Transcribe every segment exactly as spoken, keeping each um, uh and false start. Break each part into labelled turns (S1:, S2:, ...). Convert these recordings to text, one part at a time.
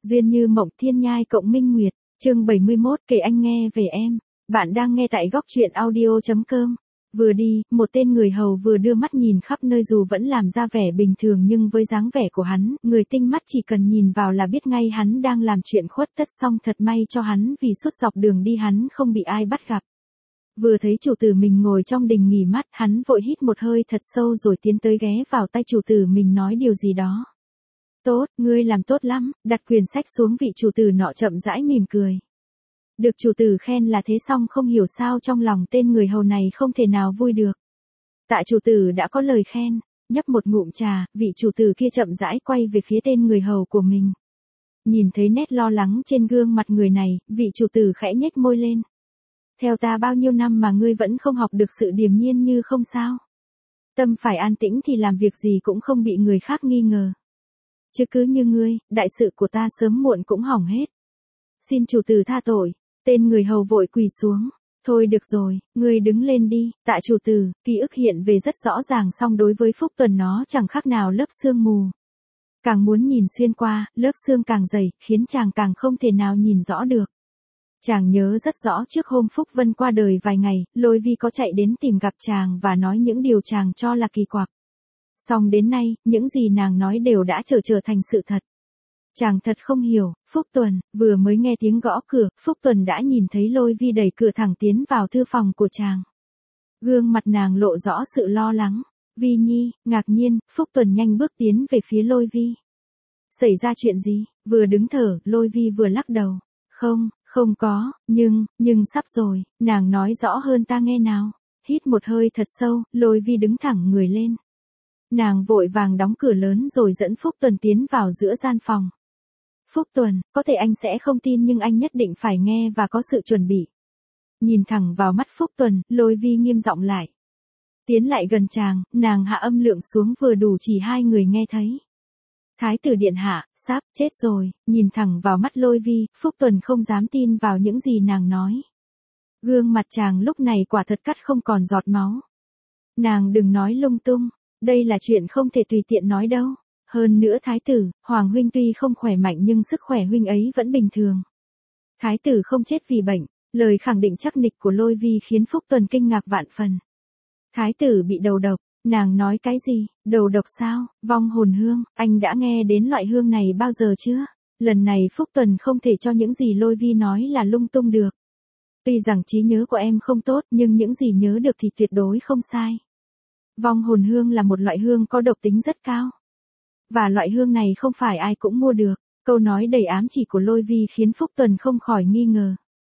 S1: Duyên như mộng thiên nhai cộng minh nguyệt, chương bảy mươi mốt kể anh nghe về em. Bạn đang nghe tại góc truyện audio.com. Vừa đi, một tên người hầu vừa đưa mắt nhìn khắp nơi dù vẫn làm ra vẻ bình thường nhưng với dáng vẻ của hắn, người tinh mắt chỉ cần nhìn vào là biết ngay hắn đang làm chuyện khuất tất xong thật may cho hắn vì suốt dọc đường đi hắn không bị ai bắt gặp. Vừa thấy chủ tử mình ngồi trong đình nghỉ mát, hắn vội hít một hơi thật sâu rồi tiến tới ghé vào tay chủ tử mình nói điều gì đó. Tốt, ngươi làm tốt lắm, đặt quyển sách xuống vị chủ tử nọ chậm rãi mỉm cười. Được chủ tử khen là thế xong không hiểu sao trong lòng tên người hầu này không thể nào vui được. Tạ chủ tử đã có lời khen, nhấp một ngụm trà, vị chủ tử kia chậm rãi quay về phía tên người hầu của mình. Nhìn thấy nét lo lắng trên gương mặt người này, vị chủ tử khẽ nhếch môi lên. Theo ta bao nhiêu năm mà ngươi vẫn không học được sự điềm nhiên như không sao. Tâm phải an tĩnh thì làm việc gì cũng không bị người khác nghi ngờ. Chứ cứ như ngươi, đại sự của ta sớm muộn cũng hỏng hết. Xin chủ tử tha tội, tên người hầu vội quỳ xuống. Thôi được rồi, ngươi đứng lên đi, tạ chủ tử, ký ức hiện về rất rõ ràng song đối với Phúc Tuần nó chẳng khác nào lớp sương mù. Càng muốn nhìn xuyên qua, lớp sương càng dày, khiến chàng càng không thể nào nhìn rõ được. Chàng nhớ rất rõ trước hôm Phúc Vân qua đời vài ngày, Lôi Vi có chạy đến tìm gặp chàng và nói những điều chàng cho là kỳ quặc. Song đến nay, những gì nàng nói đều đã trở trở thành sự thật. Chàng thật không hiểu, Phúc Tuần, vừa mới nghe tiếng gõ cửa, Phúc Tuần đã nhìn thấy Lôi Vi đẩy cửa thẳng tiến vào thư phòng của chàng. Gương mặt nàng lộ rõ sự lo lắng. Vi Nhi, ngạc nhiên, Phúc Tuần nhanh bước tiến về phía Lôi Vi. Xảy ra chuyện gì? Vừa đứng thở, Lôi Vi vừa lắc đầu. Không, không có, nhưng, nhưng sắp rồi, nàng nói rõ hơn ta nghe nào. Hít một hơi thật sâu, Lôi Vi đứng thẳng người lên. Nàng vội vàng đóng cửa lớn rồi dẫn Phúc Tuần tiến vào giữa gian phòng. Phúc Tuần, có thể anh sẽ không tin nhưng anh nhất định phải nghe và có sự chuẩn bị. Nhìn thẳng vào mắt Phúc Tuần, Lôi Vi nghiêm giọng lại. Tiến lại gần chàng, nàng hạ âm lượng xuống vừa đủ chỉ hai người nghe thấy. Thái tử điện hạ, sắp chết rồi, nhìn thẳng vào mắt Lôi Vi, Phúc Tuần không dám tin vào những gì nàng nói. Gương mặt chàng lúc này quả thật cắt không còn giọt máu. Nàng đừng nói lung tung, đây là chuyện không thể tùy tiện nói đâu. Hơn nữa thái tử, Hoàng huynh tuy không khỏe mạnh nhưng sức khỏe huynh ấy vẫn bình thường. Thái tử không chết vì bệnh, lời khẳng định chắc nịch của Lôi Vi khiến Phúc Tuần kinh ngạc vạn phần. Thái tử bị đầu độc, nàng nói cái gì, đầu độc sao, vong hồn hương, anh đã nghe đến loại hương này bao giờ chưa? Lần này Phúc Tuần không thể cho những gì Lôi Vi nói là lung tung được. Tuy rằng trí nhớ của em không tốt nhưng những gì nhớ được thì tuyệt đối không sai. Vong hồn hương là một loại hương có độc tính rất cao. Và loại hương này không phải ai cũng mua được. Câu nói đầy ám chỉ của Lôi Vi khiến Phúc Tuần không khỏi nghi ngờ.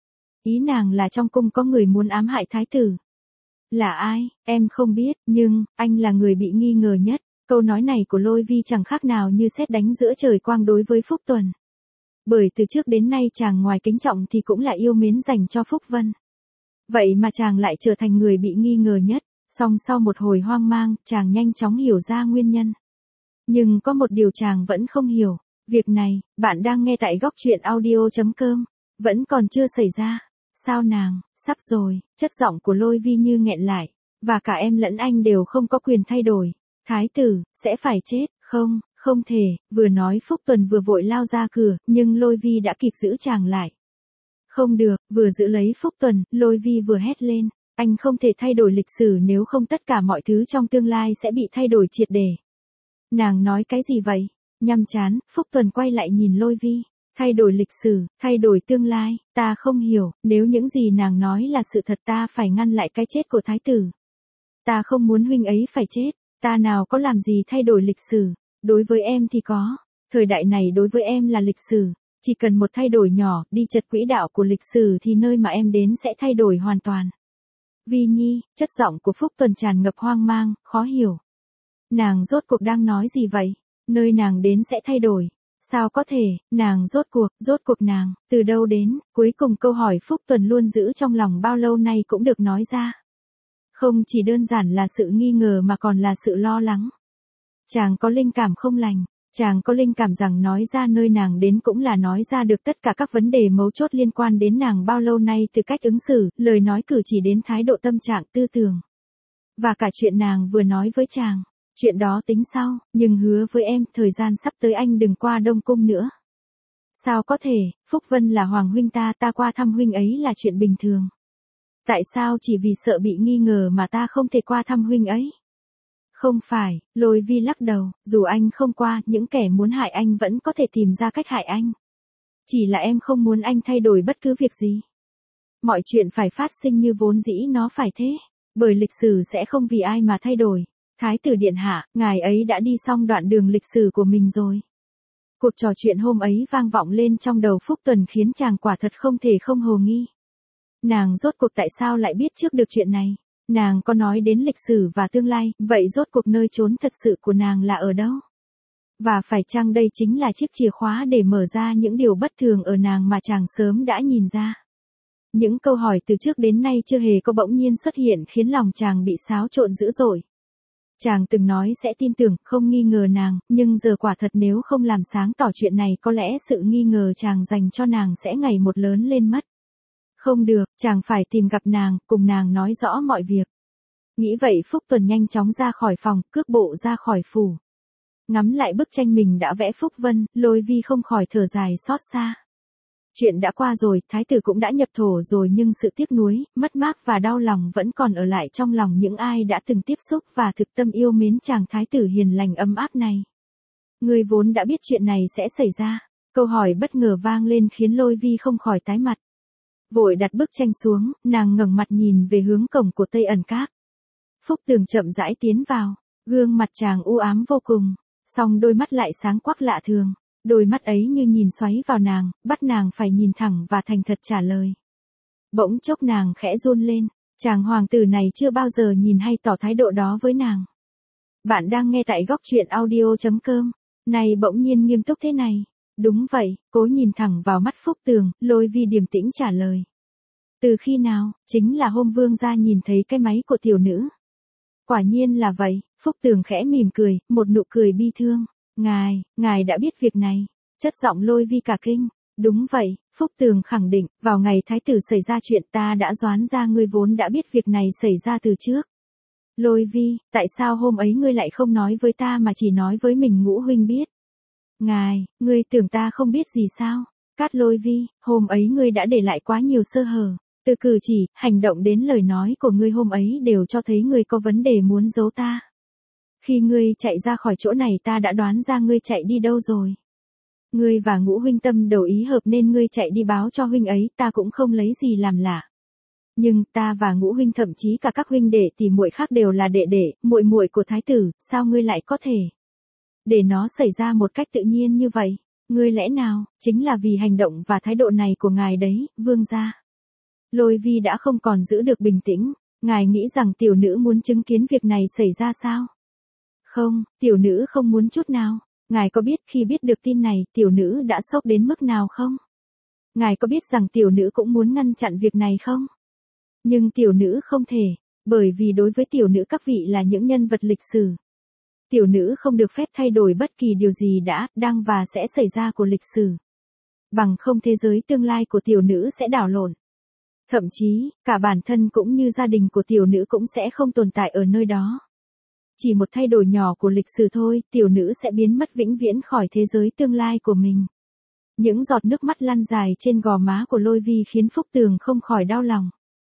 S1: Ý nàng là trong cung có người muốn ám hại thái tử. Là ai, em không biết, nhưng, anh là người bị nghi ngờ nhất. Câu nói này của Lôi Vi chẳng khác nào như sét đánh giữa trời quang đối với Phúc Tuần. Bởi từ trước đến nay chàng ngoài kính trọng thì cũng là yêu mến dành cho Phúc Vân. Vậy mà chàng lại trở thành người bị nghi ngờ nhất. Song sau một hồi hoang mang, chàng nhanh chóng hiểu ra nguyên nhân. Nhưng có một điều chàng vẫn không hiểu. Việc này, bạn đang nghe tại góc truyện audio.com. Vẫn còn chưa xảy ra. Sao nàng, sắp rồi, chất giọng của Lôi Vi như nghẹn lại. Và cả em lẫn anh đều không có quyền thay đổi. Thái tử, sẽ phải chết, không, không thể. Vừa nói Phúc Tuần vừa vội lao ra cửa, nhưng Lôi Vi đã kịp giữ chàng lại. Không được, vừa giữ lấy Phúc Tuần, Lôi Vi vừa hét lên. Anh không thể thay đổi lịch sử nếu không tất cả mọi thứ trong tương lai sẽ bị thay đổi triệt để. Nàng nói cái gì vậy? Nhăm chán, Phúc Tuần quay lại nhìn Lôi Vi. Thay đổi lịch sử, thay đổi tương lai, ta không hiểu, nếu những gì nàng nói là sự thật ta phải ngăn lại cái chết của thái tử. Ta không muốn huynh ấy phải chết, ta nào có làm gì thay đổi lịch sử, đối với em thì có, thời đại này đối với em là lịch sử, chỉ cần một thay đổi nhỏ, đi chật quỹ đạo của lịch sử thì nơi mà em đến sẽ thay đổi hoàn toàn. Vi Nhi, chất giọng của Phúc Tuần tràn ngập hoang mang, khó hiểu. Nàng rốt cuộc đang nói gì vậy? Nơi nàng đến sẽ thay đổi. Sao có thể, nàng rốt cuộc, rốt cuộc nàng, từ đâu đến, cuối cùng câu hỏi Phúc Tuần luôn giữ trong lòng bao lâu nay cũng được nói ra. Không chỉ đơn giản là sự nghi ngờ mà còn là sự lo lắng. Chàng có linh cảm không lành, chàng có linh cảm rằng nói ra nơi nàng đến cũng là nói ra được tất cả các vấn đề mấu chốt liên quan đến nàng bao lâu nay từ cách ứng xử, lời nói cử chỉ đến thái độ tâm trạng tư tưởng. Và cả chuyện nàng vừa nói với chàng. Chuyện đó tính sau, nhưng hứa với em, thời gian sắp tới anh đừng qua Đông Cung nữa. Sao có thể, Phúc Vân là hoàng huynh ta, ta qua thăm huynh ấy là chuyện bình thường. Tại sao chỉ vì sợ bị nghi ngờ mà ta không thể qua thăm huynh ấy? Không phải, Lôi Vi lắc đầu, dù anh không qua, những kẻ muốn hại anh vẫn có thể tìm ra cách hại anh. Chỉ là em không muốn anh thay đổi bất cứ việc gì. Mọi chuyện phải phát sinh như vốn dĩ nó phải thế, bởi lịch sử sẽ không vì ai mà thay đổi. Thái tử điện hạ, ngài ấy đã đi xong đoạn đường lịch sử của mình rồi. Cuộc trò chuyện hôm ấy vang vọng lên trong đầu Phúc Tuần khiến chàng quả thật không thể không hồ nghi. Nàng rốt cuộc tại sao lại biết trước được chuyện này? Nàng có nói đến lịch sử và tương lai, vậy rốt cuộc nơi trốn thật sự của nàng là ở đâu? Và phải chăng đây chính là chiếc chìa khóa để mở ra những điều bất thường ở nàng mà chàng sớm đã nhìn ra? Những câu hỏi từ trước đến nay chưa hề có bỗng nhiên xuất hiện khiến lòng chàng bị xáo trộn dữ dội. Chàng từng nói sẽ tin tưởng, không nghi ngờ nàng, nhưng giờ quả thật nếu không làm sáng tỏ chuyện này có lẽ sự nghi ngờ chàng dành cho nàng sẽ ngày một lớn lên mất. Không được, chàng phải tìm gặp nàng, cùng nàng nói rõ mọi việc. Nghĩ vậy Phúc Tuần nhanh chóng ra khỏi phòng, cước bộ ra khỏi phủ. Ngắm lại bức tranh mình đã vẽ Phúc Vân, Lôi Vi không khỏi thở dài xót xa. Chuyện đã qua rồi, thái tử cũng đã nhập thổ rồi nhưng sự tiếc nuối, mất mát và đau lòng vẫn còn ở lại trong lòng những ai đã từng tiếp xúc và thực tâm yêu mến chàng thái tử hiền lành ấm áp này. Người vốn đã biết chuyện này sẽ xảy ra. Câu hỏi bất ngờ vang lên khiến Lôi Vi không khỏi tái mặt. Vội đặt bức tranh xuống, nàng ngẩng mặt nhìn về hướng cổng của Tây Ẩn Các. Phúc Tường chậm rãi tiến vào, gương mặt chàng u ám vô cùng, song đôi mắt lại sáng quắc lạ thường. Đôi mắt ấy như nhìn xoáy vào nàng, bắt nàng phải nhìn thẳng và thành thật trả lời. Bỗng chốc nàng khẽ run lên, chàng hoàng tử này chưa bao giờ nhìn hay tỏ thái độ đó với nàng. Bạn đang nghe tại góc truyện audio chấm com, này bỗng nhiên nghiêm túc thế này. Đúng vậy, cố nhìn thẳng vào mắt Phúc Tường, Lôi Vi điềm tĩnh trả lời. Từ khi nào, chính là hôm vương gia nhìn thấy cái máy của tiểu nữ. Quả nhiên là vậy, Phúc Tường khẽ mỉm cười, một nụ cười bi thương. Ngài, ngài đã biết việc này. Chất giọng Lôi Vi cả kinh. Đúng vậy, Phúc Tường khẳng định, vào ngày thái tử xảy ra chuyện ta đã đoán ra ngươi vốn đã biết việc này xảy ra từ trước. Lôi Vi, tại sao hôm ấy ngươi lại không nói với ta mà chỉ nói với mình Ngũ huynh biết? Ngài, ngươi tưởng ta không biết gì sao? Cát Lôi Vi, hôm ấy ngươi đã để lại quá nhiều sơ hở. Từ cử chỉ, hành động đến lời nói của ngươi hôm ấy đều cho thấy ngươi có vấn đề muốn giấu ta. Khi ngươi chạy ra khỏi chỗ này ta đã đoán ra ngươi chạy đi đâu rồi. Ngươi và Ngũ huynh tâm đầu ý hợp nên ngươi chạy đi báo cho huynh ấy, ta cũng không lấy gì làm lạ. Nhưng ta và Ngũ huynh thậm chí cả các huynh đệ tỷ muội khác đều là đệ đệ, muội muội của thái tử, sao ngươi lại có thể để nó xảy ra một cách tự nhiên như vậy? Ngươi lẽ nào chính là vì hành động và thái độ này của ngài đấy, vương gia? Lôi Vi đã không còn giữ được bình tĩnh. Ngài nghĩ rằng tiểu nữ muốn chứng kiến việc này xảy ra sao? Không, tiểu nữ không muốn chút nào. Ngài có biết khi biết được tin này, tiểu nữ đã sốc đến mức nào không? Ngài có biết rằng tiểu nữ cũng muốn ngăn chặn việc này không? Nhưng tiểu nữ không thể, bởi vì đối với tiểu nữ các vị là những nhân vật lịch sử. Tiểu nữ không được phép thay đổi bất kỳ điều gì đã, đang và sẽ xảy ra của lịch sử. Bằng không thế giới tương lai của tiểu nữ sẽ đảo lộn. Thậm chí, cả bản thân cũng như gia đình của tiểu nữ cũng sẽ không tồn tại ở nơi đó. Chỉ một thay đổi nhỏ của lịch sử thôi, tiểu nữ sẽ biến mất vĩnh viễn khỏi thế giới tương lai của mình. Những giọt nước mắt lăn dài trên gò má của Lôi Vi khiến Phúc Tường không khỏi đau lòng.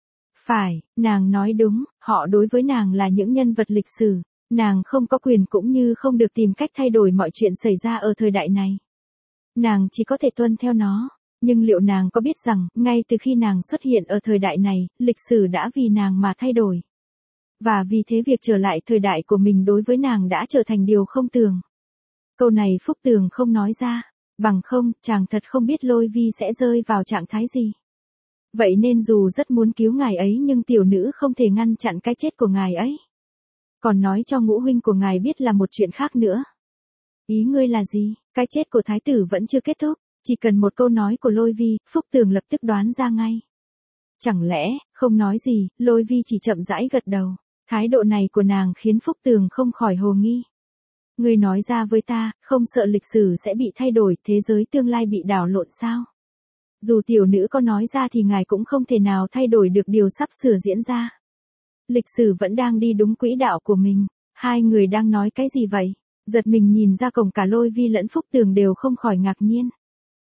S1: Phải, nàng nói đúng, họ đối với nàng là những nhân vật lịch sử, nàng không có quyền cũng như không được tìm cách thay đổi mọi chuyện xảy ra ở thời đại này. Nàng chỉ có thể tuân theo nó, nhưng liệu nàng có biết rằng, ngay từ khi nàng xuất hiện ở thời đại này, lịch sử đã vì nàng mà thay đổi. Và vì thế việc trở lại thời đại của mình đối với nàng đã trở thành điều không tưởng. Câu này Phúc Tường không nói ra, bằng không, chàng thật không biết Lôi Vi sẽ rơi vào trạng thái gì. Vậy nên dù rất muốn cứu ngài ấy nhưng tiểu nữ không thể ngăn chặn cái chết của ngài ấy. Còn nói cho Ngũ huynh của ngài biết là một chuyện khác nữa. Ý ngươi là gì? Cái chết của thái tử vẫn chưa kết thúc, chỉ cần một câu nói của Lôi Vi, Phúc Tường lập tức đoán ra ngay. Chẳng lẽ, không nói gì, Lôi Vi chỉ chậm rãi gật đầu. Thái độ này của nàng khiến Phúc Tường không khỏi hồ nghi. Ngươi nói ra với ta, không sợ lịch sử sẽ bị thay đổi, thế giới tương lai bị đảo lộn sao? Dù tiểu nữ có nói ra thì ngài cũng không thể nào thay đổi được điều sắp sửa diễn ra. Lịch sử vẫn đang đi đúng quỹ đạo của mình. Hai người đang nói cái gì vậy? Giật mình nhìn ra cổng cả Lôi Vi lẫn Phúc Tường đều không khỏi ngạc nhiên.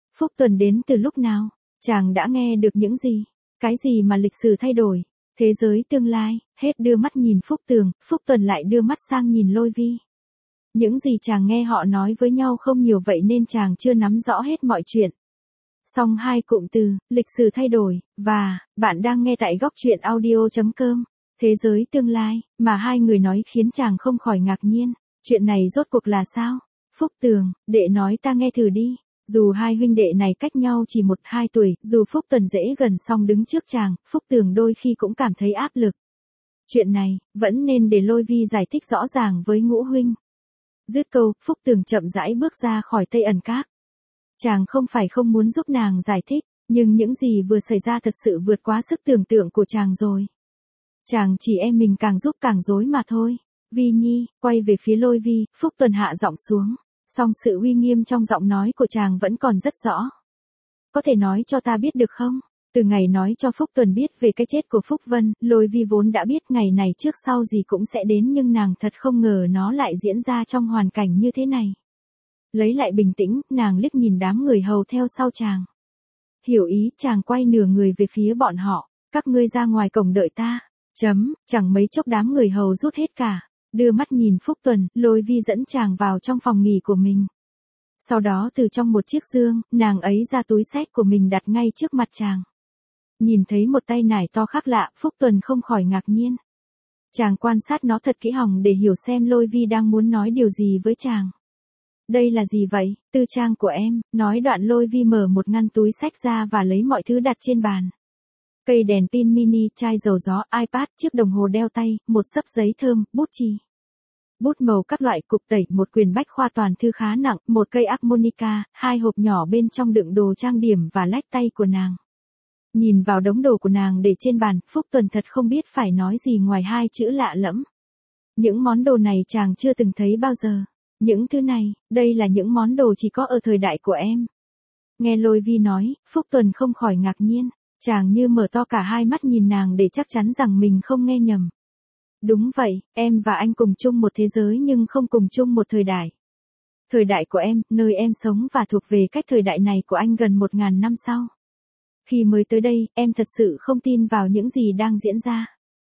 S1: Phúc Tuần đến từ lúc nào? Chàng đã nghe được những gì? Cái gì mà lịch sử thay đổi? Thế giới tương lai, hết đưa mắt nhìn Phúc Tường, Phúc Tuần lại đưa mắt sang nhìn Lôi Vi. Những gì chàng nghe họ nói với nhau không nhiều vậy nên chàng chưa nắm rõ hết mọi chuyện. Song hai cụm từ, lịch sử thay đổi, và, bạn đang nghe tại góc truyện audio.com, thế giới tương lai, mà hai người nói khiến chàng không khỏi ngạc nhiên. Chuyện này rốt cuộc là sao? Phúc Tường, đệ nói ta nghe thử đi. Dù hai huynh đệ này cách nhau chỉ một hai tuổi, dù Phúc Tuần dễ gần song đứng trước chàng, Phúc Tường đôi khi cũng cảm thấy áp lực. Chuyện này, vẫn nên để Lôi Vi giải thích rõ ràng với Ngũ huynh. Dứt câu, Phúc Tường chậm rãi bước ra khỏi Tây Ẩn Các. Chàng không phải không muốn giúp nàng giải thích, nhưng những gì vừa xảy ra thật sự vượt quá sức tưởng tượng của chàng rồi. Chàng chỉ e mình càng giúp càng rối mà thôi. Vi Nhi, quay về phía Lôi Vi, Phúc Tuần hạ giọng xuống, song sự uy nghiêm trong giọng nói của chàng vẫn còn rất rõ. Có thể nói cho ta biết được không? Từ ngày nói cho Phúc Tuần biết về cái chết của Phúc Vân, Lôi Vi vốn đã biết ngày này trước sau gì cũng sẽ đến nhưng nàng thật không ngờ nó lại diễn ra trong hoàn cảnh như thế này. Lấy lại bình tĩnh, nàng liếc nhìn đám người hầu theo sau chàng. Hiểu ý, chàng quay nửa người về phía bọn họ, các ngươi ra ngoài cổng đợi ta. Chấm, chẳng mấy chốc đám người hầu rút hết cả. Đưa mắt nhìn Phúc Tuần, Lôi Vi dẫn chàng vào trong phòng nghỉ của mình. Sau đó từ trong một chiếc dương, nàng ấy ra túi xách của mình đặt ngay trước mặt chàng. Nhìn thấy một tay nải to khác lạ, Phúc Tuần không khỏi ngạc nhiên. Chàng quan sát nó thật kỹ hòng để hiểu xem Lôi Vi đang muốn nói điều gì với chàng. Đây là gì vậy? Tư trang của em, nói đoạn Lôi Vi mở một ngăn túi xách ra và lấy mọi thứ đặt trên bàn. Cây đèn pin mini, chai dầu gió, iPad, chiếc đồng hồ đeo tay, một xấp giấy thơm, bút chì. Bút màu các loại, cục tẩy, một quyển bách khoa toàn thư khá nặng, một cây harmonica, hai hộp nhỏ bên trong đựng đồ trang điểm và lách tay của nàng. Nhìn vào đống đồ của nàng để trên bàn, Phúc Tuần thật không biết phải nói gì ngoài hai chữ lạ lẫm. Những món đồ này chàng chưa từng thấy bao giờ. Những thứ này, đây là những món đồ chỉ có ở thời đại của em. Nghe Lôi Vi nói, Phúc Tuần không khỏi ngạc nhiên. Chàng như mở to cả hai mắt nhìn nàng để chắc chắn rằng mình không nghe nhầm. Đúng vậy, em và anh cùng chung một thế giới nhưng không cùng chung một thời đại. Thời đại của em, nơi em sống và thuộc về cách thời đại này của anh gần một ngàn năm sau. Khi mới tới đây, em thật sự không tin vào những gì đang diễn ra.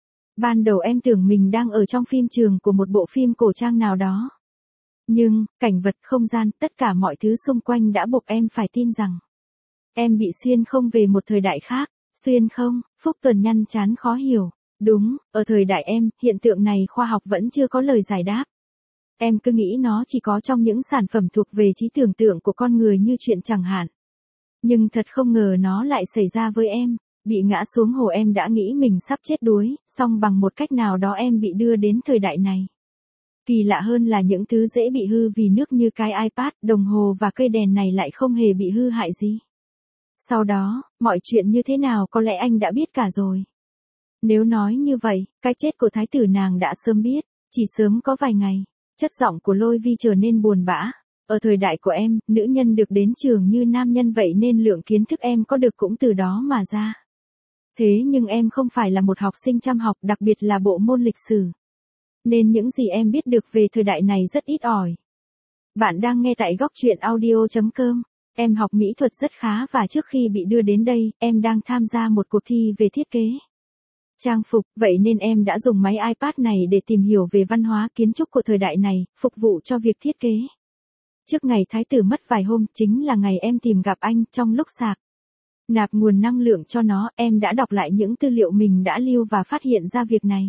S1: Ban đầu em tưởng mình đang ở trong phim trường của một bộ phim cổ trang nào đó. Nhưng, cảnh vật, không gian, tất cả mọi thứ xung quanh đã buộc em phải tin rằng em bị xuyên không về một thời đại khác. Xuyên không? Phúc Tuần nhăn chán khó hiểu. Đúng, ở thời đại em, hiện tượng này khoa học vẫn chưa có lời giải đáp. Em cứ nghĩ nó chỉ có trong những sản phẩm thuộc về trí tưởng tượng của con người như chuyện chẳng hạn. Nhưng thật không ngờ nó lại xảy ra với em. Bị ngã xuống hồ em đã nghĩ mình sắp chết đuối, song bằng một cách nào đó em bị đưa đến thời đại này. Kỳ lạ hơn là những thứ dễ bị hư vì nước như cái iPad, đồng hồ và cây đèn này lại không hề bị hư hại gì. Sau đó, mọi chuyện như thế nào có lẽ anh đã biết cả rồi. Nếu nói như vậy, cái chết của thái tử nàng đã sớm biết, chỉ sớm có vài ngày. Chất giọng của Lôi Vi trở nên buồn bã. Ở thời đại của em, nữ nhân được đến trường như nam nhân vậy nên lượng kiến thức em có được cũng từ đó mà ra. Thế nhưng em không phải là một học sinh chăm học, đặc biệt là bộ môn lịch sử. Nên những gì em biết được về thời đại này rất ít ỏi. Bạn đang nghe tại góc truyện audio.com. Em học mỹ thuật rất khá và trước khi bị đưa đến đây, em đang tham gia một cuộc thi về thiết kế trang phục, vậy nên em đã dùng máy iPad này để tìm hiểu về văn hóa kiến trúc của thời đại này, phục vụ cho việc thiết kế. Trước ngày thái tử mất vài hôm, chính là ngày em tìm gặp anh trong lúc sạc nạp nguồn năng lượng cho nó, em đã đọc lại những tư liệu mình đã lưu và phát hiện ra việc này.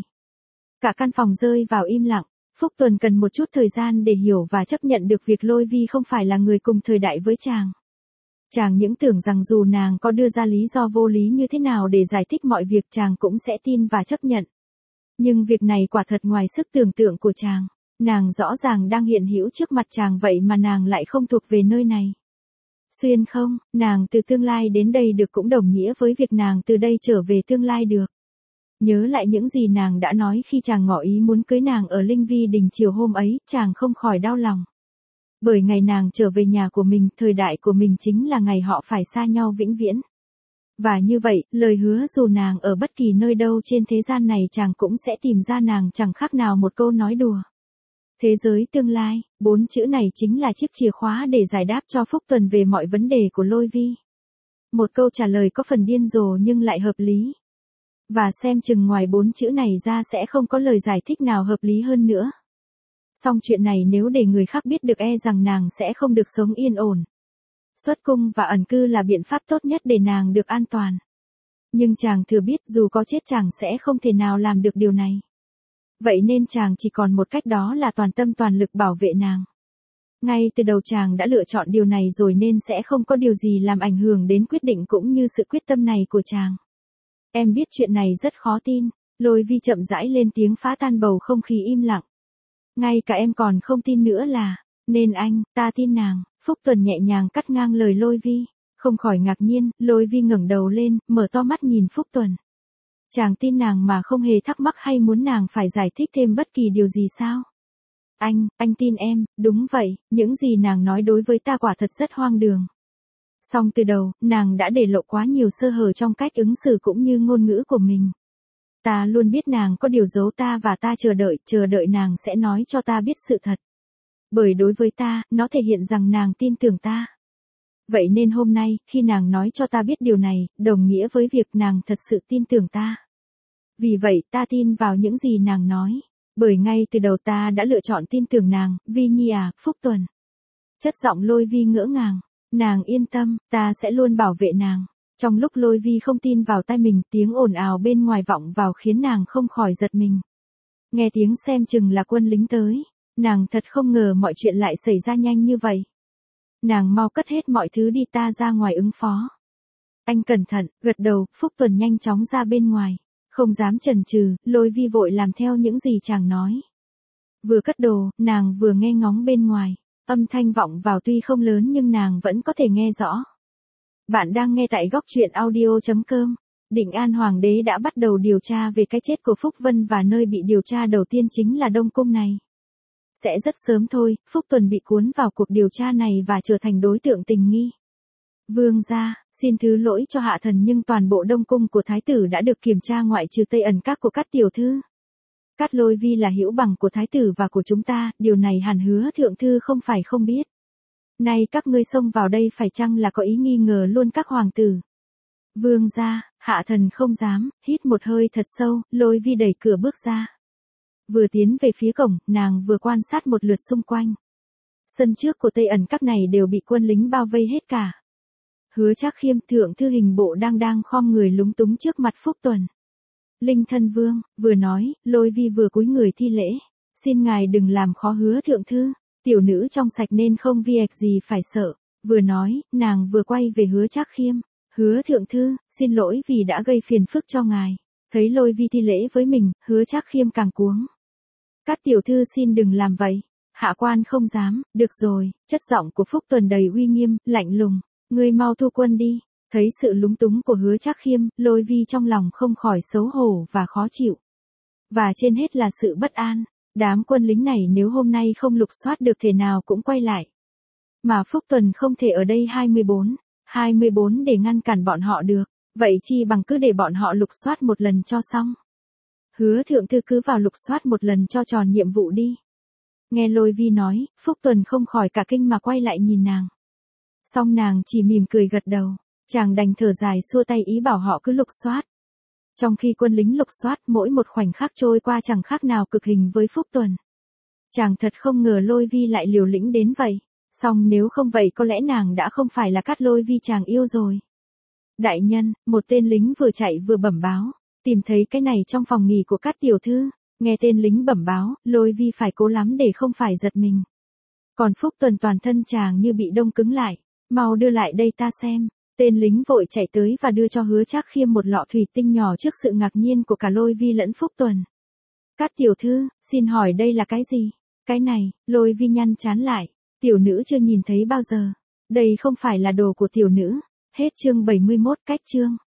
S1: Cả căn phòng rơi vào im lặng. Phúc Tuần cần một chút thời gian để hiểu và chấp nhận được việc Lôi Vi không phải là người cùng thời đại với chàng. Chàng những tưởng rằng dù nàng có đưa ra lý do vô lý như thế nào để giải thích mọi việc chàng cũng sẽ tin và chấp nhận. Nhưng việc này quả thật ngoài sức tưởng tượng của chàng. Nàng rõ ràng đang hiện hữu trước mặt chàng vậy mà nàng lại không thuộc về nơi này. Xuyên không, nàng từ tương lai đến đây được cũng đồng nghĩa với việc nàng từ đây trở về tương lai được. Nhớ lại những gì nàng đã nói khi chàng ngỏ ý muốn cưới nàng ở Linh Vi Đình chiều hôm ấy, chàng không khỏi đau lòng. Bởi ngày nàng trở về nhà của mình, thời đại của mình chính là ngày họ phải xa nhau vĩnh viễn. Và như vậy, lời hứa dù nàng ở bất kỳ nơi đâu trên thế gian này chàng cũng sẽ tìm ra nàng chẳng khác nào một câu nói đùa. Thế giới tương lai, bốn chữ này chính là chiếc chìa khóa để giải đáp cho Phúc Tuần về mọi vấn đề của Lôi Vi. Một câu trả lời có phần điên rồ nhưng lại hợp lý. Và xem chừng ngoài bốn chữ này ra sẽ không có lời giải thích nào hợp lý hơn nữa. Song chuyện này nếu để người khác biết được e rằng nàng sẽ không được sống yên ổn. Xuất cung và ẩn cư là biện pháp tốt nhất để nàng được an toàn. Nhưng chàng thừa biết dù có chết chàng sẽ không thể nào làm được điều này. Vậy nên chàng chỉ còn một cách, đó là toàn tâm toàn lực bảo vệ nàng. Ngay từ đầu chàng đã lựa chọn điều này rồi nên sẽ không có điều gì làm ảnh hưởng đến quyết định cũng như sự quyết tâm này của chàng. Em biết chuyện này rất khó tin, Lôi Vi chậm rãi lên tiếng phá tan bầu không khí im lặng. Ngay cả em còn không tin nữa là, nên anh, ta tin nàng. Phúc Tuần nhẹ nhàng cắt ngang lời Lôi Vi, không khỏi ngạc nhiên. Lôi Vi ngẩng đầu lên, mở to mắt nhìn Phúc Tuần. Chàng tin nàng mà không hề thắc mắc hay muốn nàng phải giải thích thêm bất kỳ điều gì sao? Anh, anh tin em, đúng vậy, những gì nàng nói đối với ta quả thật rất hoang đường. Song từ đầu, nàng đã để lộ quá nhiều sơ hở trong cách ứng xử cũng như ngôn ngữ của mình. Ta luôn biết nàng có điều giấu ta và ta chờ đợi, chờ đợi nàng sẽ nói cho ta biết sự thật. Bởi đối với ta, nó thể hiện rằng nàng tin tưởng ta. Vậy nên hôm nay, khi nàng nói cho ta biết điều này, đồng nghĩa với việc nàng thật sự tin tưởng ta. Vì vậy, ta tin vào những gì nàng nói. Bởi ngay từ đầu ta đã lựa chọn tin tưởng nàng. Vi Nhi à, Phúc Tuần. Chất giọng Lôi Vi ngỡ ngàng. Nàng yên tâm, ta sẽ luôn bảo vệ nàng. Trong lúc Lôi Vi không tin vào tai mình, tiếng ồn ào bên ngoài vọng vào khiến nàng không khỏi giật mình. Nghe tiếng xem chừng là quân lính tới. Nàng thật không ngờ mọi chuyện lại xảy ra nhanh như vậy. Nàng mau cất hết mọi thứ đi, ta ra ngoài ứng phó. Anh cẩn thận, gật đầu. Phúc Tuần nhanh chóng ra bên ngoài. Không dám chần chừ, Lôi Vi vội làm theo những gì chàng nói. Vừa cất đồ, nàng vừa nghe ngóng bên ngoài. Âm thanh vọng vào tuy không lớn nhưng nàng vẫn có thể nghe rõ. Bạn đang nghe tại góc truyện audio chấm com. Định An Hoàng đế đã bắt đầu điều tra về cái chết của Phúc Vân và nơi bị điều tra đầu tiên chính là Đông Cung này. Sẽ rất sớm thôi, Phúc Tuần bị cuốn vào cuộc điều tra này và trở thành đối tượng tình nghi. Vương gia, xin thứ lỗi cho hạ thần nhưng toàn bộ Đông Cung của Thái tử đã được kiểm tra ngoại trừ Tây Ẩn Các của các tiểu thư. Cát Lôi Vi là hữu bằng của Thái tử và của chúng ta, điều này hẳn hứa thượng thư không phải không biết. Nay các ngươi xông vào đây phải chăng là có ý nghi ngờ luôn các hoàng tử? Vương gia, hạ thần không dám. Hít một hơi thật sâu, Lôi Vi đẩy cửa bước ra. Vừa tiến về phía cổng, nàng vừa quan sát một lượt xung quanh. Sân trước của Tây Ẩn Các này đều bị quân lính bao vây hết cả. Hứa Trác Khiêm, thượng thư hình bộ đang đang khom người lúng túng trước mặt Phúc Tuần. Linh Thân Vương, vừa nói, Lôi Vi vừa cúi người thi lễ. Xin ngài đừng làm khó hứa thượng thư, tiểu nữ trong sạch nên không việc gì phải sợ. Vừa nói, nàng vừa quay về Hứa Trác Khiêm. Hứa thượng thư, xin lỗi vì đã gây phiền phức cho ngài. Thấy Lôi Vi thi lễ với mình, Hứa Trác Khiêm càng cuống. Các tiểu thư xin đừng làm vậy. Hạ quan không dám. Được rồi. Chất giọng của Phúc Tuần đầy uy nghiêm, lạnh lùng. Ngươi mau thu quân đi. Thấy sự lúng túng của Hứa Trác Khiêm, Lôi Vi trong lòng không khỏi xấu hổ và khó chịu. Và trên hết là sự bất an. Đám quân lính này nếu hôm nay không lục soát được thể nào cũng quay lại. Mà Phúc Tuần không thể ở đây hai mươi bốn, hai mươi bốn để ngăn cản bọn họ được. Vậy chi bằng cứ để bọn họ lục soát một lần cho xong. Hứa thượng thư cứ vào lục soát một lần cho tròn nhiệm vụ đi. Nghe Lôi Vi nói, Phúc Tuần không khỏi cả kinh mà quay lại nhìn nàng. Song nàng chỉ mỉm cười gật đầu. Chàng đành thở dài xua tay ý bảo họ cứ lục soát. Trong khi quân lính lục soát, mỗi một khoảnh khắc trôi qua chẳng khác nào cực hình với Phúc Tuần. Chàng thật không ngờ Lôi Vi lại liều lĩnh đến vậy. Song nếu không vậy có lẽ nàng đã không phải là Cát Lôi Vi chàng yêu rồi. Đại nhân, một tên lính vừa chạy vừa bẩm báo. Tìm thấy cái này trong phòng nghỉ của Cát tiểu thư. Nghe tên lính bẩm báo, Lôi Vi phải cố lắm để không phải giật mình. Còn Phúc Tuần toàn thân chàng như bị đông cứng lại. Mau đưa lại đây ta xem. Tên lính vội chạy tới và đưa cho Hứa Trác Khiêm một lọ thủy tinh nhỏ trước sự ngạc nhiên của cả Lôi Vi lẫn Phúc Tuần. Cát tiểu thư, xin hỏi đây là cái gì? Cái này, Lôi Vi nhăn trán lại. Tiểu nữ chưa nhìn thấy bao giờ. Đây không phải là đồ của tiểu nữ. Hết chương bảy mươi mốt. Cách chương.